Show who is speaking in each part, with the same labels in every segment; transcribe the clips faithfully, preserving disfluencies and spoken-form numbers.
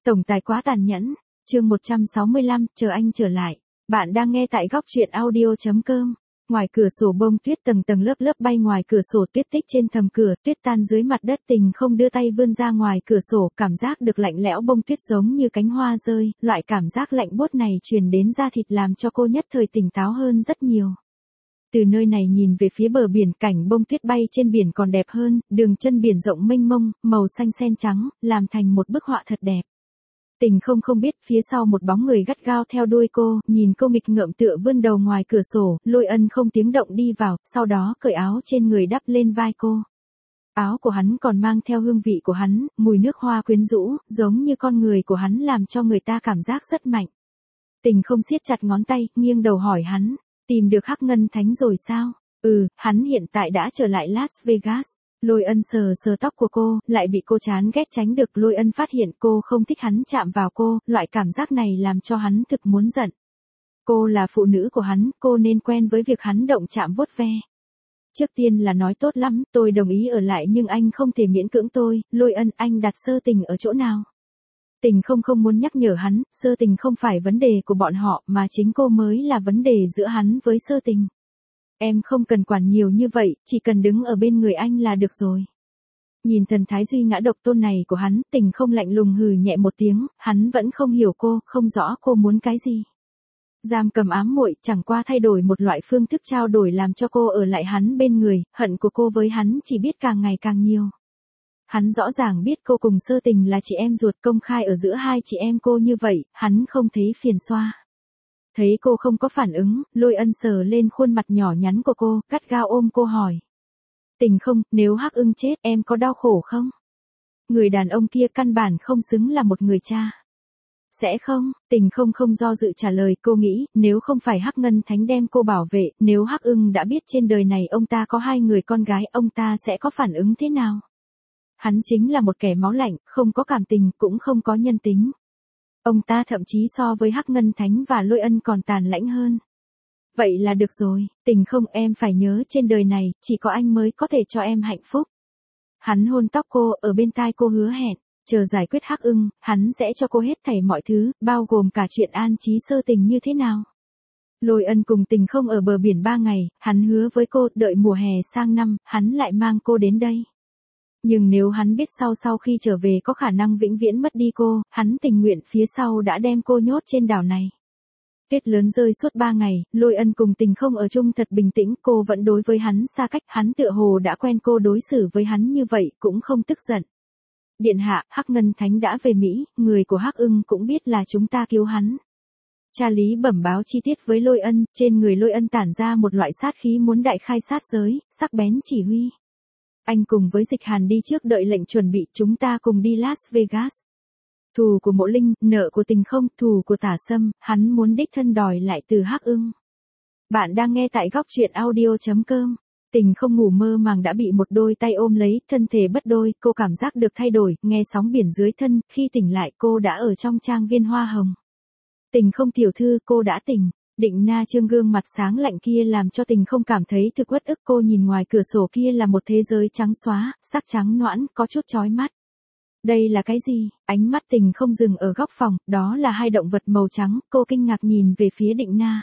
Speaker 1: Tổng tài quá tàn nhẫn, chương một trăm sáu mươi lăm, chờ anh trở lại. Bạn đang nghe tại góc truyện audio.com. Ngoài cửa sổ bông tuyết tầng tầng lớp lớp bay ngoài cửa sổ, tuyết tích trên thầm cửa, tuyết tan dưới mặt đất. Tình không đưa tay vươn ra ngoài cửa sổ, cảm giác được lạnh lẽo bông tuyết giống như cánh hoa rơi, loại cảm giác lạnh buốt này truyền đến da thịt làm cho cô nhất thời tỉnh táo hơn rất nhiều. Từ nơi này nhìn về phía bờ biển, cảnh bông tuyết bay trên biển còn đẹp hơn, đường chân biển rộng mênh mông, màu xanh sen trắng, làm thành một bức họa thật đẹp. Tình không không biết phía sau một bóng người gắt gao theo đuôi cô, nhìn cô nghịch ngợm tựa vươn đầu ngoài cửa sổ, Lôi Ân không tiếng động đi vào, sau đó cởi áo trên người đắp lên vai cô. Áo của hắn còn mang theo hương vị của hắn, mùi nước hoa quyến rũ, giống như con người của hắn làm cho người ta cảm giác rất mạnh. Tình không siết chặt ngón tay, nghiêng đầu hỏi hắn, tìm được Hắc Ngân Thánh rồi sao? Ừ, hắn hiện tại đã trở lại Las Vegas. Lôi Ân sờ sờ tóc của cô, lại bị cô chán ghét tránh được. Lôi Ân phát hiện cô không thích hắn chạm vào cô, loại cảm giác này làm cho hắn thực muốn giận. Cô là phụ nữ của hắn, cô nên quen với việc hắn động chạm vuốt ve. Trước tiên là nói tốt lắm, tôi đồng ý ở lại nhưng anh không thể miễn cưỡng tôi. Lôi Ân, anh đặt Sơ Tình ở chỗ nào? Tình không không muốn nhắc nhở hắn, Sơ Tình không phải vấn đề của bọn họ mà chính cô mới là vấn đề giữa hắn với Sơ Tình. Em không cần quản nhiều như vậy, chỉ cần đứng ở bên người anh là được rồi. Nhìn thần thái duy ngã độc tôn này của hắn, Tình không lạnh lùng hừ nhẹ một tiếng, hắn vẫn không hiểu cô, không rõ cô muốn cái gì. Giam cầm ám muội, chẳng qua thay đổi một loại phương thức trao đổi làm cho cô ở lại hắn bên người, hận của cô với hắn chỉ biết càng ngày càng nhiều. Hắn rõ ràng biết cô cùng Sơ Tình là chị em ruột, công khai ở giữa hai chị em cô như vậy, hắn không thấy phiền xoa. Thấy cô không có phản ứng, Lôi Ân sờ lên khuôn mặt nhỏ nhắn của cô, gắt gao ôm cô hỏi. Tình không, nếu Hắc Ưng chết em có đau khổ không? Người đàn ông kia căn bản không xứng là một người cha. Sẽ không, Tình không không do dự trả lời, cô nghĩ, nếu không phải Hắc Ngân Thánh đem cô bảo vệ, nếu Hắc Ưng đã biết trên đời này ông ta có hai người con gái, ông ta sẽ có phản ứng thế nào? Hắn chính là một kẻ máu lạnh, không có cảm tình, cũng không có nhân tính. Ông ta thậm chí so với Hắc Ngân Thánh và Lôi Ân còn tàn lãnh hơn. Vậy là được rồi, Tình không, em phải nhớ trên đời này, chỉ có anh mới có thể cho em hạnh phúc. Hắn hôn tóc cô, ở bên tai cô hứa hẹn, chờ giải quyết Hắc Ưng, hắn sẽ cho cô hết thảy mọi thứ, bao gồm cả chuyện an trí Sơ Tình như thế nào. Lôi Ân cùng Tình không ở bờ biển ba ngày, hắn hứa với cô, đợi mùa hè sang năm, hắn lại mang cô đến đây. Nhưng nếu hắn biết sau sau khi trở về có khả năng vĩnh viễn mất đi cô, hắn tình nguyện phía sau đã đem cô nhốt trên đảo này. Tuyết lớn rơi suốt ba ngày, Lôi Ân cùng Tình không ở chung thật bình tĩnh, cô vẫn đối với hắn xa cách, hắn tựa hồ đã quen cô đối xử với hắn như vậy, cũng không tức giận. Điện hạ, Hắc Ngân Thánh đã về Mỹ, người của Hắc Ưng cũng biết là chúng ta cứu hắn. Cha Lý bẩm báo chi tiết với Lôi Ân, trên người Lôi Ân tản ra một loại sát khí muốn đại khai sát giới, sắc bén chỉ huy. Anh cùng với Dịch Hàn đi trước đợi lệnh chuẩn bị, chúng ta cùng đi Las Vegas. Thù của Mộ Linh, nợ của Tình không, thù của Tả Sâm, hắn muốn đích thân đòi lại từ Hắc Ưng. Bạn đang nghe tại góc truyện audio.com. Tình không ngủ mơ màng đã bị một đôi tay ôm lấy, thân thể bất đôi, cô cảm giác được thay đổi, nghe sóng biển dưới thân, khi tỉnh lại cô đã ở trong trang viên hoa hồng. Tình không tiểu thư, cô đã tỉnh. Định Na Trương gương mặt sáng lạnh kia làm cho Tình không cảm thấy thực uất ức, cô nhìn ngoài cửa sổ kia là một thế giới trắng xóa, sắc trắng noãn, có chút chói mắt. Đây là cái gì? Ánh mắt Tình không dừng ở góc phòng, đó là hai động vật màu trắng, cô kinh ngạc nhìn về phía Định Na.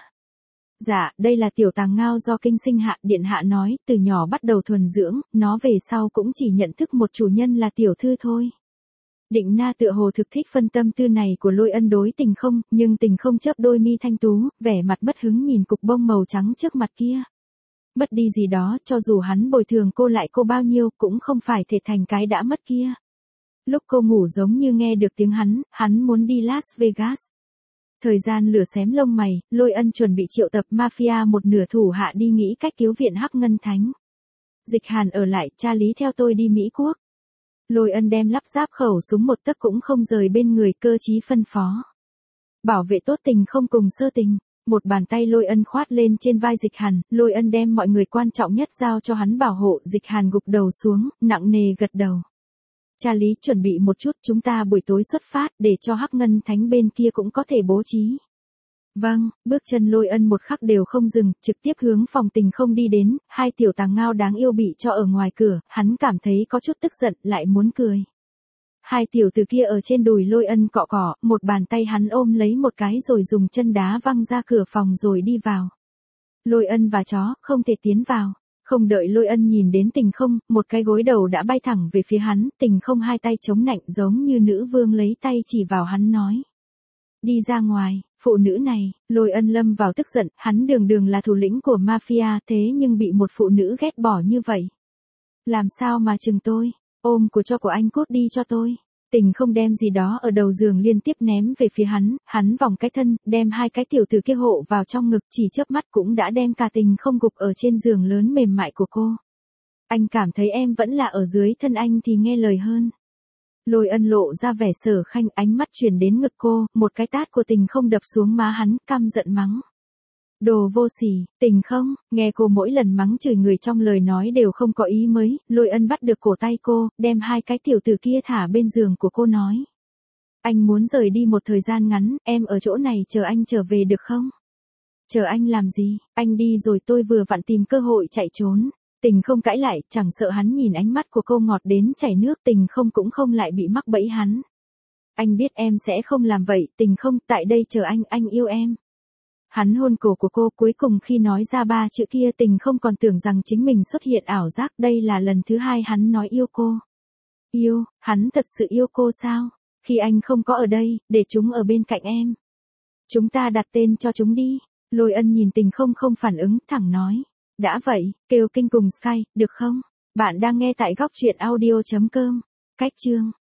Speaker 1: Dạ, đây là tiểu tàng ngao do kinh sinh hạ, điện hạ nói, từ nhỏ bắt đầu thuần dưỡng, nó về sau cũng chỉ nhận thức một chủ nhân là tiểu thư thôi. Định Na tựa hồ thực thích phân tâm tư này của Lôi Ân đối Tình không, nhưng Tình không chớp đôi mi thanh tú, vẻ mặt mất hứng nhìn cục bông màu trắng trước mặt kia. Mất đi gì đó, cho dù hắn bồi thường cô lại cô bao nhiêu, cũng không phải thể thành cái đã mất kia. Lúc cô ngủ giống như nghe được tiếng hắn, hắn muốn đi Las Vegas. Thời gian lửa xém lông mày, Lôi Ân chuẩn bị triệu tập mafia một nửa thủ hạ đi nghĩ cách cứu viện Hắc Ngân Thánh. Dịch Hàn ở lại, cha Lý theo tôi đi Mỹ Quốc. Lôi Ân đem lắp ráp khẩu súng một tấc cũng không rời bên người, cơ chí phân phó. Bảo vệ tốt Tình không cùng Sơ Tình. Một bàn tay Lôi Ân khoát lên trên vai Dịch Hàn, Lôi Ân đem mọi người quan trọng nhất giao cho hắn bảo hộ, Dịch Hàn gục đầu xuống, nặng nề gật đầu. Cha Lý chuẩn bị một chút, chúng ta buổi tối xuất phát, để cho Hắc Ngân Thánh bên kia cũng có thể bố trí. Vâng, bước chân Lôi Ân một khắc đều không dừng, trực tiếp hướng phòng Tình không đi đến, hai tiểu tàng ngao đáng yêu bị cho ở ngoài cửa, hắn cảm thấy có chút tức giận, lại muốn cười. Hai tiểu tử kia ở trên đùi Lôi Ân cọ cọ, một bàn tay hắn ôm lấy một cái rồi dùng chân đá văng ra cửa phòng rồi đi vào. Lôi Ân và chó, không thể tiến vào. Không đợi Lôi Ân nhìn đến Tình Không, một cái gối đầu đã bay thẳng về phía hắn, Tình Không hai tay chống nạnh giống như nữ vương lấy tay chỉ vào hắn nói. Đi ra ngoài, phụ nữ này, Lôi Ân lâm vào tức giận, hắn đường đường là thủ lĩnh của mafia thế nhưng bị một phụ nữ ghét bỏ như vậy. Làm sao mà chừng tôi, ôm của cho của anh cút đi cho tôi. Tình Không đem gì đó ở đầu giường liên tiếp ném về phía hắn, hắn vòng cái thân, đem hai cái tiểu tử kia hộ vào trong ngực, chỉ chớp mắt cũng đã đem cả Tình Không gục ở trên giường lớn mềm mại của cô. Anh cảm thấy em vẫn là ở dưới thân anh thì nghe lời hơn. Lôi Ân lộ ra vẻ sở khanh, ánh mắt chuyển đến ngực cô, một cái tát của Tình Không đập xuống má hắn, căm giận mắng. Đồ vô sỉ, Tình Không, nghe cô mỗi lần mắng chửi người trong lời nói đều không có ý mới, Lôi Ân bắt được cổ tay cô, đem hai cái tiểu tử kia thả bên giường của cô nói. Anh muốn rời đi một thời gian ngắn, em ở chỗ này chờ anh trở về được không? Chờ anh làm gì, anh đi rồi tôi vừa vặn tìm cơ hội chạy trốn. Tình Không cãi lại, chẳng sợ hắn nhìn ánh mắt của cô ngọt đến chảy nước, Tình Không cũng không lại bị mắc bẫy hắn. Anh biết em sẽ không làm vậy, Tình Không, tại đây chờ anh, anh yêu em. Hắn hôn cổ của cô, cuối cùng khi nói ra ba chữ kia Tình Không còn tưởng rằng chính mình xuất hiện ảo giác, đây là lần thứ hai hắn nói yêu cô. Yêu, hắn thật sự yêu cô sao? Khi anh không có ở đây, để chúng ở bên cạnh em. Chúng ta đặt tên cho chúng đi. Lôi Ân nhìn Tình Không không phản ứng, thẳng nói. Đã vậy, kêu kinh cùng Sky, được không? Bạn đang nghe tại góc truyện audio chấm com. Cách chương.